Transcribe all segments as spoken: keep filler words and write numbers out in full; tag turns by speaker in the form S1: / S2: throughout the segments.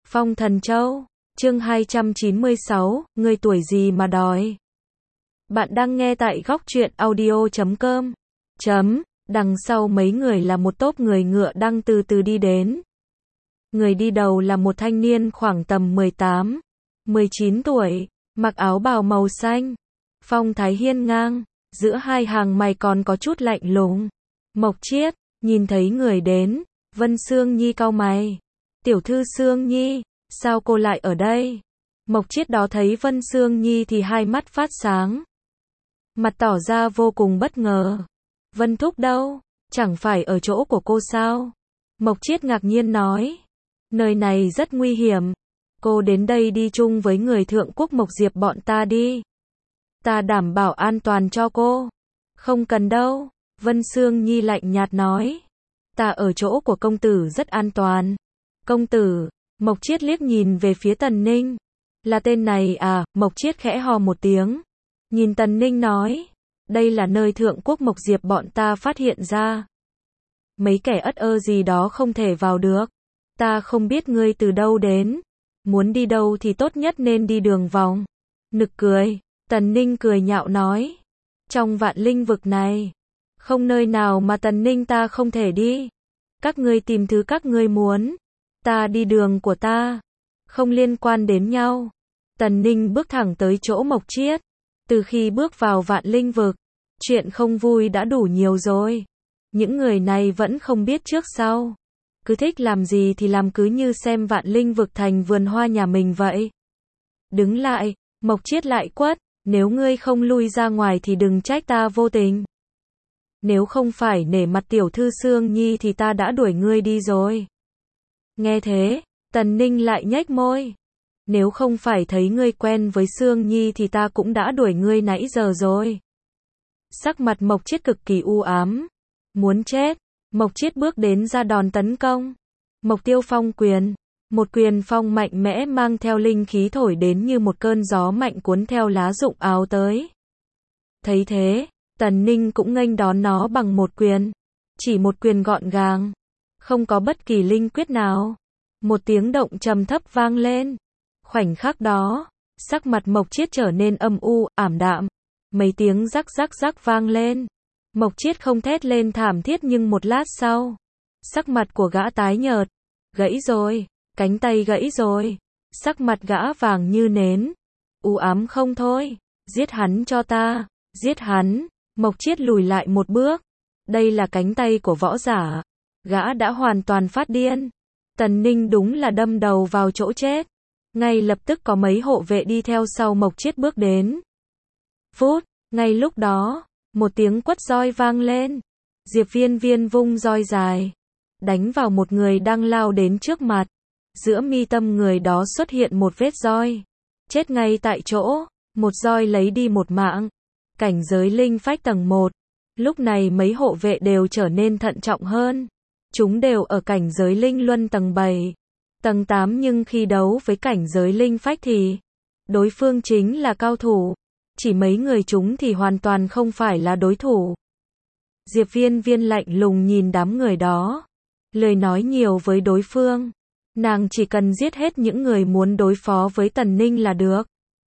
S1: Phong Thần Châu, chương hai trăm chín mươi sáu, người tuổi gì mà đòi. Bạn đang nghe tại góc truyện audio chấm com. Chấm, đằng sau mấy người là một tốp người ngựa đang từ từ đi đến. Người đi đầu là một thanh niên khoảng tầm mười tám, mười chín tuổi, mặc áo bào màu xanh, phong thái hiên ngang, giữa hai hàng mày còn có chút lạnh lùng. Mộc Chiết, nhìn thấy người đến, Vân Sương Nhi cau mày. Tiểu thư Sương Nhi, sao cô lại ở đây? Mộc Chiết đó thấy Vân Sương Nhi thì hai mắt phát sáng. Mặt tỏ ra vô cùng bất ngờ. Vân Thúc đâu? Chẳng phải ở chỗ của cô sao? Mộc Chiết ngạc nhiên nói. Nơi này rất nguy hiểm. Cô đến đây đi chung với người thượng quốc Mộc Diệp bọn ta đi. Ta đảm bảo an toàn cho cô. Không cần đâu. Vân Sương Nhi lạnh nhạt nói. Ta ở chỗ của công tử rất an toàn. Công tử, Mộc Chiết liếc nhìn về phía Tần Ninh. Là tên này à? Mộc Chiết khẽ hò một tiếng. Nhìn Tần Ninh nói. Đây là nơi thượng quốc Mộc Diệp bọn ta phát hiện ra. Mấy kẻ ất ơ gì đó không thể vào được. Ta không biết ngươi từ đâu đến. Muốn đi đâu thì tốt nhất nên đi đường vòng. Nực cười. Tần Ninh cười nhạo nói. Trong vạn linh vực này, không nơi nào mà Tần Ninh ta không thể đi. Các ngươi tìm thứ các ngươi muốn. Ta đi đường của ta. Không liên quan đến nhau. Tần Ninh bước thẳng tới chỗ Mộc Chiết. Từ khi bước vào vạn linh vực, chuyện không vui đã đủ nhiều rồi. Những người này vẫn không biết trước sau. Cứ thích làm gì thì làm, cứ như xem vạn linh vực thành vườn hoa nhà mình vậy. Đứng lại, Mộc Chiết lại quát. Nếu ngươi không lui ra ngoài thì đừng trách ta vô tình. Nếu không phải nể mặt tiểu thư Sương Nhi thì ta đã đuổi ngươi đi rồi. Nghe thế, Tần Ninh lại nhếch môi. Nếu không phải thấy ngươi quen với Sương Nhi thì ta cũng đã đuổi ngươi nãy giờ rồi. Sắc mặt Mộc Chiết cực kỳ u ám. Muốn chết. Mộc Chiết bước đến ra đòn tấn công. Mộc Tiêu Phong quyền. Một quyền phong mạnh mẽ mang theo linh khí thổi đến như một cơn gió mạnh cuốn theo lá rụng áo tới. Thấy thế, Tần Ninh cũng nghênh đón nó bằng một quyền. Chỉ một quyền gọn gàng. Không có bất kỳ linh quyết nào. Một tiếng động trầm thấp vang lên. Khoảnh khắc đó, sắc mặt Mộc Chiết trở nên âm u, ảm đạm. Mấy tiếng rắc rắc rắc vang lên. Mộc Chiết không thét lên thảm thiết nhưng một lát sau, sắc mặt của gã tái nhợt. Gãy rồi, cánh tay gãy rồi. Sắc mặt gã vàng như nến. U ám không thôi. Giết hắn cho ta. Giết hắn. Mộc Chiết lùi lại một bước. Đây là cánh tay của võ giả. Gã đã hoàn toàn phát điên. Tần Ninh đúng là đâm đầu vào chỗ chết. Ngay lập tức có mấy hộ vệ đi theo sau Mộc Chiết bước đến. Phút, ngay lúc đó, một tiếng quất roi vang lên. Diệp Viên Viên vung roi dài, đánh vào một người đang lao đến trước mặt. Giữa mi tâm người đó xuất hiện một vết roi. Chết ngay tại chỗ, một roi lấy đi một mạng. Cảnh giới linh phách tầng một. Lúc này mấy hộ vệ đều trở nên thận trọng hơn. Chúng đều ở cảnh giới linh luân tầng bảy, tầng tám, nhưng khi đấu với cảnh giới linh phách thì đối phương chính là cao thủ. Chỉ mấy người chúng thì hoàn toàn không phải là đối thủ. Diệp Viên Viên lạnh lùng nhìn đám người đó. Lời nói nhiều với đối phương. Nàng chỉ cần giết hết những người muốn đối phó với Tần Ninh là được.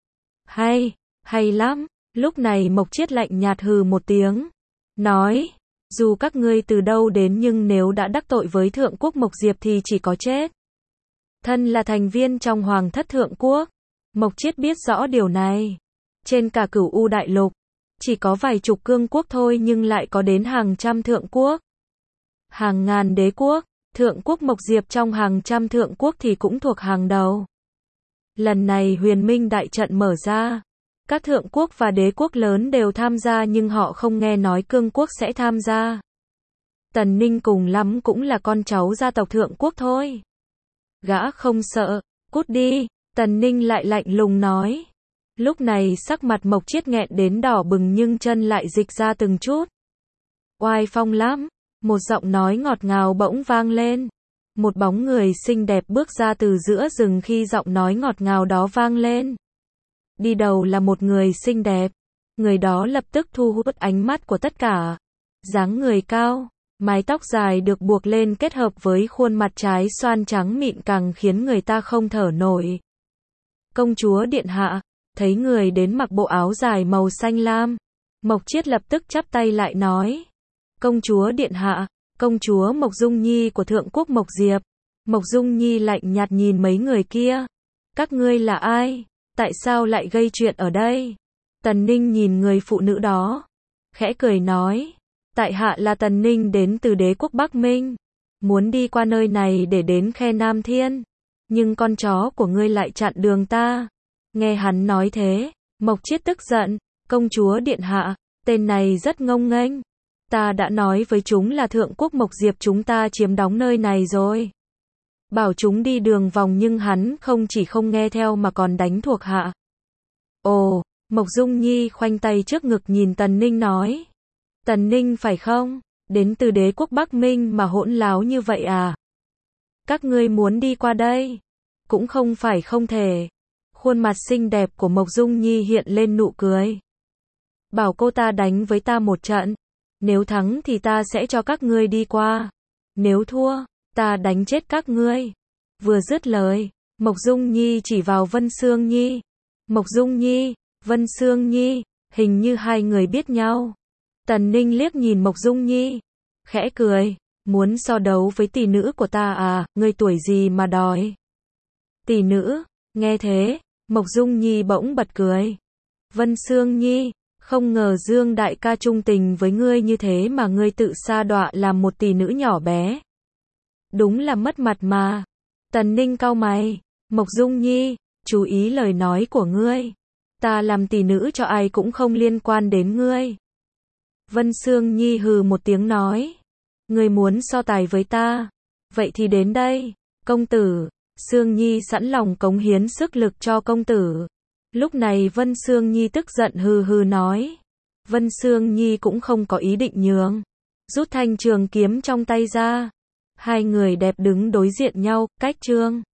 S1: Hay, hay lắm. Lúc này Mộc Chiết lạnh nhạt hừ một tiếng. Nói, dù các ngươi từ đâu đến nhưng nếu đã đắc tội với thượng quốc Mộc Diệp thì chỉ có chết. Thân là thành viên trong Hoàng thất thượng quốc, Mộc Chiết biết rõ điều này. Trên cả cửu U đại lục, chỉ có vài chục cương quốc thôi nhưng lại có đến hàng trăm thượng quốc. Hàng ngàn đế quốc, thượng quốc Mộc Diệp trong hàng trăm thượng quốc thì cũng thuộc hàng đầu. Lần này Huyền Minh đại trận mở ra. Các thượng quốc và đế quốc lớn đều tham gia nhưng họ không nghe nói cương quốc sẽ tham gia. Tần Ninh cùng lắm cũng là con cháu gia tộc thượng quốc thôi. Gã không sợ, cút đi, Tần Ninh lại lạnh lùng nói. Lúc này sắc mặt Mộc Chiết nghẹn đến đỏ bừng nhưng chân lại dịch ra từng chút. Oai phong lắm, một giọng nói ngọt ngào bỗng vang lên. Một bóng người xinh đẹp bước ra từ giữa rừng khi giọng nói ngọt ngào đó vang lên. Đi đầu là một người xinh đẹp. Người đó lập tức thu hút ánh mắt của tất cả. Dáng người cao, Mái tóc dài được buộc lên kết hợp với khuôn mặt trái xoan trắng mịn càng khiến người ta không thở nổi. Công chúa điện hạ, thấy người đến mặc bộ áo dài màu xanh lam, Mộc Chiết lập tức chắp tay lại nói. Công chúa điện hạ, công chúa Mộc Dung Nhi của thượng quốc Mộc Diệp. Mộc Dung Nhi lạnh nhạt nhìn mấy người kia. Các ngươi là ai? Tại sao lại gây chuyện ở đây? Tần Ninh nhìn người phụ nữ đó, khẽ cười nói. Tại hạ là Tần Ninh đến từ đế quốc Bắc Minh, muốn đi qua nơi này để đến khe Nam Thiên, nhưng con chó của ngươi lại chặn đường ta. Nghe hắn nói thế, Mộc Chiết tức giận. Công chúa điện hạ, tên này rất ngông nghênh. Ta đã nói với chúng là thượng quốc Mộc Diệp chúng ta chiếm đóng nơi này rồi. Bảo chúng đi đường vòng nhưng hắn không chỉ không nghe theo mà còn đánh thuộc hạ. Ồ, Mộc Dung Nhi khoanh tay trước ngực nhìn Tần Ninh nói. Tần Ninh phải không? Đến từ đế quốc Bắc Minh mà hỗn láo như vậy à? Các ngươi muốn đi qua đây? Cũng không phải không thể. Khuôn mặt xinh đẹp của Mộc Dung Nhi hiện lên nụ cười. Bảo cô ta đánh với ta một trận. Nếu thắng thì ta sẽ cho các ngươi đi qua. Nếu thua, ta đánh chết các ngươi. Vừa dứt lời, Mộc Dung Nhi chỉ vào Vân Sương Nhi. Mộc Dung Nhi, Vân Sương Nhi, hình như hai người biết nhau. Tần Ninh liếc nhìn Mộc Dung Nhi, khẽ cười. Muốn so đấu với tỷ nữ của ta à, ngươi tuổi gì mà đòi? Tỷ nữ, nghe thế, Mộc Dung Nhi bỗng bật cười. Vân Sương Nhi, không ngờ Dương đại ca trung tình với ngươi như thế mà ngươi tự sa đọa làm một tỷ nữ nhỏ bé. Đúng là mất mặt mà. Tần Ninh cau mày. Mộc Dung Nhi, chú ý lời nói của ngươi. Ta làm tỷ nữ cho ai cũng không liên quan đến ngươi. Vân Sương Nhi hừ một tiếng nói. Ngươi muốn so tài với ta? Vậy thì đến đây, công tử. Sương Nhi sẵn lòng cống hiến sức lực cho công tử. Lúc này Vân Sương Nhi tức giận hừ hừ nói. Vân Sương Nhi cũng không có ý định nhường. Rút thanh trường kiếm trong tay ra. Hai người đẹp đứng đối diện nhau, cách trường.